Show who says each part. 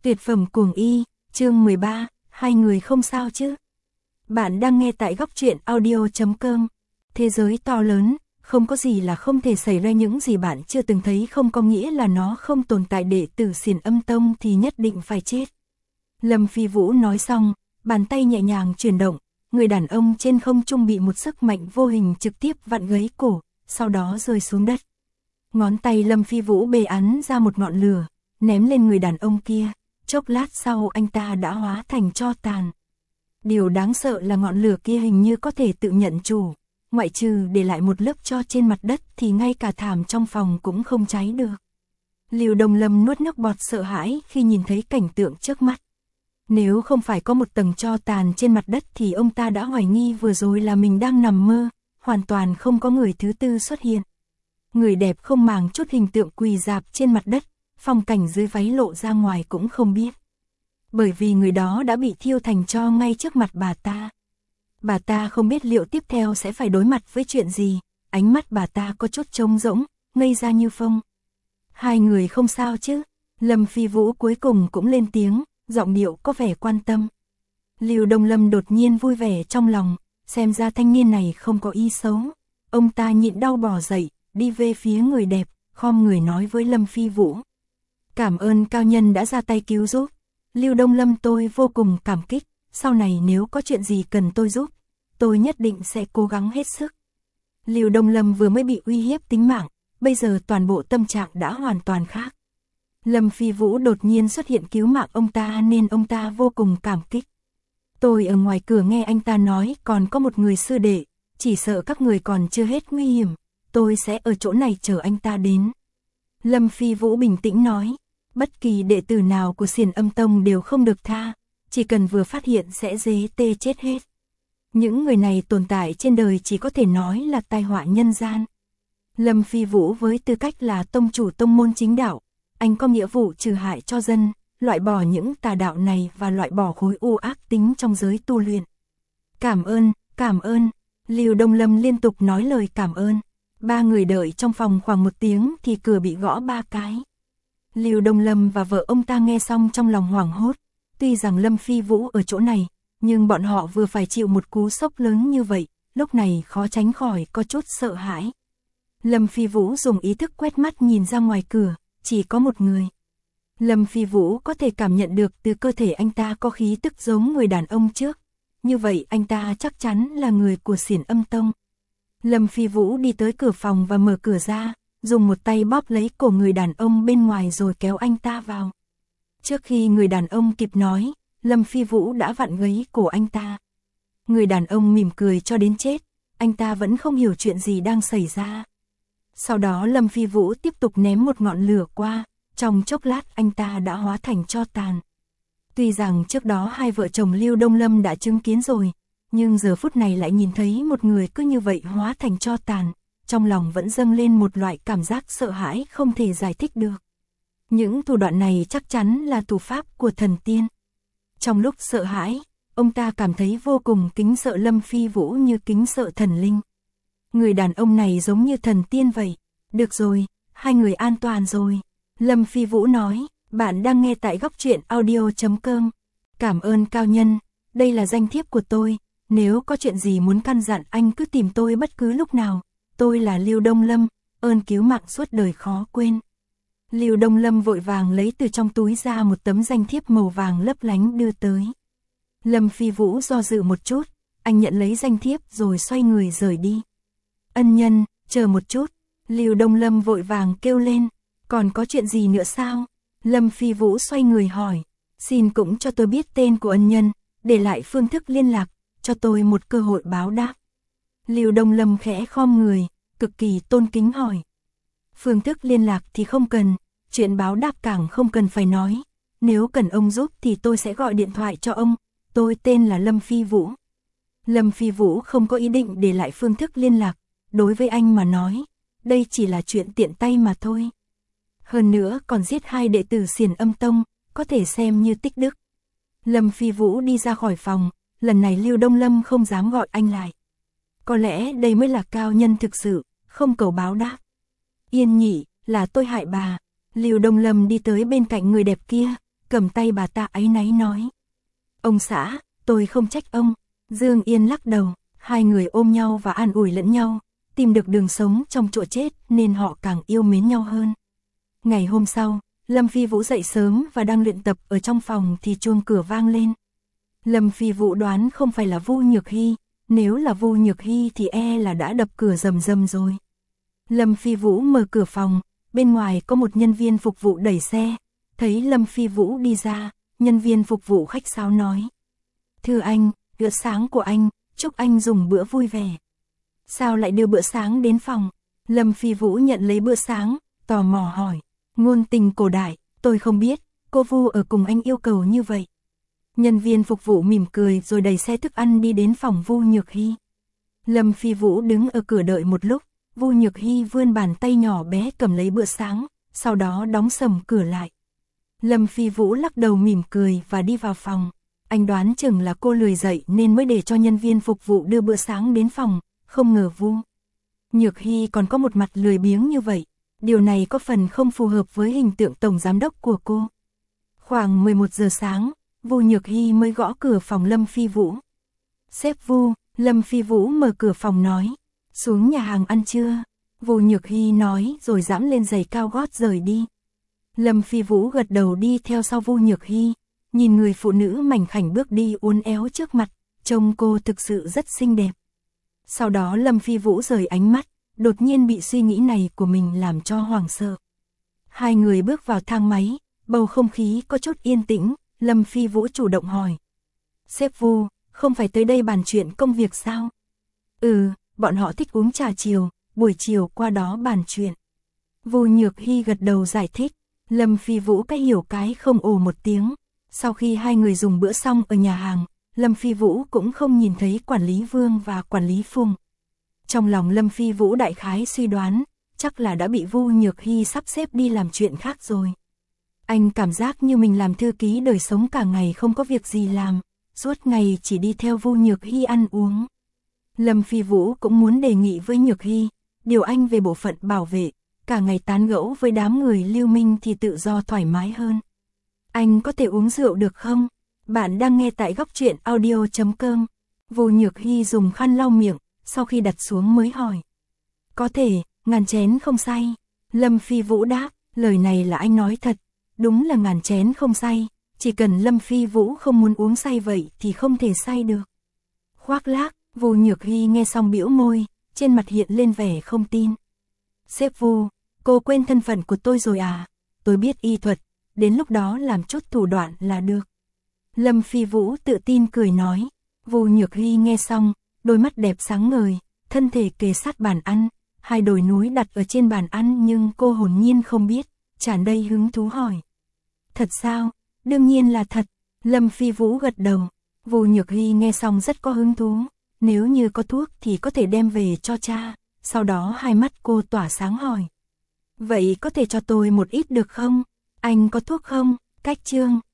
Speaker 1: Tuyệt phẩm cuồng y, chương 13, hai người không sao chứ? Bạn đang nghe tại góc truyện audio.com. Thế giới to lớn, không có gì là không thể xảy ra, những gì bạn chưa từng thấy không có nghĩa là nó không tồn tại. Đệ tử Xiển Âm Tông thì nhất định phải chết. Lâm Phi Vũ nói xong, bàn tay nhẹ nhàng chuyển động, người đàn ông trên không trung bị một sức mạnh vô hình trực tiếp vặn gãy cổ, sau đó rơi xuống đất. Ngón tay Lâm Phi Vũ bê ắn ra một ngọn lửa, ném lên người đàn ông kia, chốc lát sau anh ta đã hóa thành tro tàn. Điều đáng sợ là ngọn lửa kia hình như có thể tự nhận chủ, ngoại trừ để lại một lớp tro trên mặt đất thì ngay cả thảm trong phòng cũng không cháy được. Lưu Đông Lâm nuốt nước bọt sợ hãi khi nhìn thấy cảnh tượng trước mắt. Nếu không phải có một tầng tro tàn trên mặt đất thì ông ta đã hoài nghi vừa rồi là mình đang nằm mơ, hoàn toàn không có người thứ tư xuất hiện. Người đẹp không màng chút hình tượng quỳ rạp trên mặt đất, phong cảnh dưới váy lộ ra ngoài cũng không biết. Bởi vì người đó đã bị thiêu thành tro ngay trước mặt bà ta. Bà ta không biết liệu tiếp theo sẽ phải đối mặt với chuyện gì, ánh mắt bà ta có chút trống rỗng, ngây ra như phông. Hai người không sao chứ? Lâm Phi Vũ cuối cùng cũng lên tiếng, giọng điệu có vẻ quan tâm. Lưu Đông Lâm đột nhiên vui vẻ trong lòng, xem ra thanh niên này không có ý xấu. Ông ta nhịn đau bò dậy, đi về phía người đẹp, khom người nói với Lâm Phi Vũ. Cảm ơn cao nhân đã ra tay cứu giúp. Lưu Đông Lâm, tôi vô cùng cảm kích, sau này nếu có chuyện gì cần tôi giúp, tôi nhất định sẽ cố gắng hết sức. Lưu Đông Lâm vừa mới bị uy hiếp tính mạng, bây giờ toàn bộ tâm trạng đã hoàn toàn khác. Lâm Phi Vũ đột nhiên xuất hiện cứu mạng ông ta nên ông ta vô cùng cảm kích. Tôi ở ngoài cửa nghe anh ta nói còn có một người sư đệ, chỉ sợ các người còn chưa hết nguy hiểm, tôi sẽ ở chỗ này chờ anh ta đến. Lâm Phi Vũ bình tĩnh nói, bất kỳ đệ tử nào của Xiển Âm Tông đều không được tha, chỉ cần vừa phát hiện sẽ dế tê chết hết. Những người này tồn tại trên đời chỉ có thể nói là tai họa nhân gian. Lâm Phi Vũ với tư cách là tông chủ tông môn chính đạo, anh có nghĩa vụ trừ hại cho dân, loại bỏ những tà đạo này và loại bỏ khối u ác tính trong giới tu luyện. Cảm ơn, Lưu Đông Lâm liên tục nói lời cảm ơn. Ba người đợi trong phòng khoảng 1 tiếng thì cửa bị gõ 3 cái. Lưu Đông Lâm và vợ ông ta nghe xong trong lòng hoảng hốt, tuy rằng Lâm Phi Vũ ở chỗ này, nhưng bọn họ vừa phải chịu một cú sốc lớn như vậy, lúc này khó tránh khỏi có chút sợ hãi. Lâm Phi Vũ dùng ý thức quét mắt nhìn ra ngoài cửa, chỉ có một người. Lâm Phi Vũ có thể cảm nhận được từ cơ thể anh ta có khí tức giống người đàn ông trước, như vậy anh ta chắc chắn là người của Xiển Âm Tông. Lâm Phi Vũ đi tới cửa phòng và mở cửa ra, dùng một tay bóp lấy cổ người đàn ông bên ngoài rồi kéo anh ta vào. Trước khi người đàn ông kịp nói, Lâm Phi Vũ đã vặn gãy cổ anh ta. Người đàn ông mỉm cười cho đến chết, anh ta vẫn không hiểu chuyện gì đang xảy ra. Sau đó Lâm Phi Vũ tiếp tục ném một ngọn lửa qua, trong chốc lát anh ta đã hóa thành tro tàn. Tuy rằng trước đó hai vợ chồng Lưu Đông Lâm đã chứng kiến rồi, nhưng giờ phút này lại nhìn thấy một người cứ như vậy hóa thành tro tàn, trong lòng vẫn dâng lên một loại cảm giác sợ hãi không thể giải thích được. Những thủ đoạn này chắc chắn là thủ pháp của thần tiên. Trong lúc sợ hãi, ông ta cảm thấy vô cùng kính sợ Lâm Phi Vũ như kính sợ thần linh. Người đàn ông này giống như thần tiên vậy. Được rồi, hai người an toàn rồi. Lâm Phi Vũ nói, bạn đang nghe tại góc truyện audio.com. Cảm ơn cao nhân, đây là danh thiếp của tôi. Nếu có chuyện gì muốn căn dặn anh cứ tìm tôi bất cứ lúc nào. Tôi là Lưu Đông Lâm, ơn cứu mạng suốt đời khó quên. Lưu Đông Lâm vội vàng lấy từ trong túi ra một tấm danh thiếp màu vàng lấp lánh đưa tới. Lâm Phi Vũ do dự một chút, anh nhận lấy danh thiếp rồi xoay người rời đi. Ân nhân, chờ một chút. Lưu Đông Lâm vội vàng kêu lên, còn có chuyện gì nữa sao? Lâm Phi Vũ xoay người hỏi, xin cũng cho tôi biết tên của ân nhân, để lại phương thức liên lạc, cho tôi một cơ hội báo đáp. Lưu Đông Lâm khẽ khom người, cực kỳ tôn kính hỏi. Phương thức liên lạc thì không cần, chuyện báo đáp càng không cần phải nói. Nếu cần ông giúp thì tôi sẽ gọi điện thoại cho ông, tôi tên là Lâm Phi Vũ. Lâm Phi Vũ không có ý định để lại phương thức liên lạc, đối với anh mà nói, đây chỉ là chuyện tiện tay mà thôi. Hơn nữa còn giết hai đệ tử Xiển Âm Tông, có thể xem như tích đức. Lâm Phi Vũ đi ra khỏi phòng, lần này Lưu Đông Lâm không dám gọi anh lại. Có lẽ đây mới là cao nhân thực sự, không cầu báo đáp. Yên nhỉ, là tôi hại bà. Lưu Đông Lâm đi tới bên cạnh người đẹp kia, cầm tay bà ta áy náy nói. Ông xã, tôi không trách ông. Dương Yên lắc đầu, hai người ôm nhau và an ủi lẫn nhau, tìm được đường sống trong chỗ chết nên họ càng yêu mến nhau hơn. Ngày hôm sau, Lâm Phi Vũ dậy sớm và đang luyện tập ở trong phòng thì chuông cửa vang lên. Lâm Phi Vũ đoán không phải là Vu Nhược Hy, nếu là Vu Nhược Hy thì là đã đập cửa rầm rầm rồi. Lâm Phi Vũ mở cửa phòng, bên ngoài có một nhân viên phục vụ đẩy xe, thấy Lâm Phi Vũ đi ra, nhân viên phục vụ khách sáo nói. Thưa anh, bữa sáng của anh, chúc anh dùng bữa vui vẻ. Sao lại đưa bữa sáng đến phòng? Lâm Phi Vũ nhận lấy bữa sáng, tò mò hỏi. Ngôn tình cổ đại, tôi không biết, cô Vu ở cùng anh yêu cầu như vậy. Nhân viên phục vụ mỉm cười rồi đẩy xe thức ăn đi đến phòng Vu Nhược Hy. Lâm Phi Vũ đứng ở cửa đợi một lúc, Vu Nhược Hy vươn bàn tay nhỏ bé cầm lấy bữa sáng, sau đó đóng sầm cửa lại. Lâm Phi Vũ lắc đầu mỉm cười và đi vào phòng. Anh đoán chừng là cô lười dậy nên mới để cho nhân viên phục vụ đưa bữa sáng đến phòng, không ngờ Vu Nhược Hy còn có một mặt lười biếng như vậy. Điều này có phần không phù hợp với hình tượng tổng giám đốc của cô. Khoảng 11 giờ sáng, Vu Nhược Hy mới gõ cửa phòng Lâm Phi Vũ. Sếp Vu, Lâm Phi Vũ mở cửa phòng nói. Xuống nhà hàng ăn trưa. Vu Nhược Hy nói rồi dẫm lên giày cao gót rời đi. Lâm Phi Vũ gật đầu đi theo sau Vu Nhược Hy, nhìn người phụ nữ mảnh khảnh bước đi uốn éo trước mặt, trông cô thực sự rất xinh đẹp. Sau đó Lâm Phi Vũ rời ánh mắt, đột nhiên bị suy nghĩ này của mình làm cho hoảng sợ. Hai người bước vào thang máy, bầu không khí có chút yên tĩnh, Lâm Phi Vũ chủ động hỏi. Sếp Vu, không phải tới đây bàn chuyện công việc sao? Bọn họ thích uống trà chiều, buổi chiều qua đó bàn chuyện. Vu Nhược Hy gật đầu giải thích, Lâm Phi Vũ cái hiểu cái không ồ một tiếng. Sau khi hai người dùng bữa xong ở nhà hàng, Lâm Phi Vũ cũng không nhìn thấy quản lý Vương và quản lý Phùng. Trong lòng Lâm Phi Vũ đại khái suy đoán, chắc là đã bị Vu Nhược Hy sắp xếp đi làm chuyện khác rồi. Anh cảm giác như mình làm thư ký đời sống cả ngày không có việc gì làm, suốt ngày chỉ đi theo Vu Nhược Hy ăn uống. Lâm Phi Vũ cũng muốn đề nghị với Nhược Hy, điều anh về bộ phận bảo vệ, cả ngày tán gẫu với đám người lưu minh thì tự do thoải mái hơn. Anh có thể uống rượu được không? Bạn đang nghe tại Góc Truyện Audio.com. Vu Nhược Hy dùng khăn lau miệng, sau khi đặt xuống mới hỏi. Có thể, ngàn chén không say. Lâm Phi Vũ đáp, lời này là anh nói thật, đúng là ngàn chén không say, chỉ cần Lâm Phi Vũ không muốn uống say vậy thì không thể say được. Khoác lác, Vu Nhược Hy nghe xong bĩu môi, trên mặt hiện lên vẻ không tin. Sếp Vu, cô quên thân phận của tôi rồi à? Tôi biết y thuật, đến lúc đó làm chút thủ đoạn là được. Lâm Phi Vũ tự tin cười nói. Vu Nhược Hy nghe xong, đôi mắt đẹp sáng ngời, thân thể kề sát bàn ăn, hai đồi núi đặt ở trên bàn ăn nhưng cô hồn nhiên không biết, tràn đầy hứng thú hỏi. Thật sao? Đương nhiên là thật. Lâm Phi Vũ gật đầu. Vu Nhược Hy nghe xong rất có hứng thú, nếu như có thuốc thì có thể đem về cho cha. Sau đó hai mắt cô tỏa sáng hỏi. Vậy có thể cho tôi một ít được không? Anh có thuốc không? Cách chương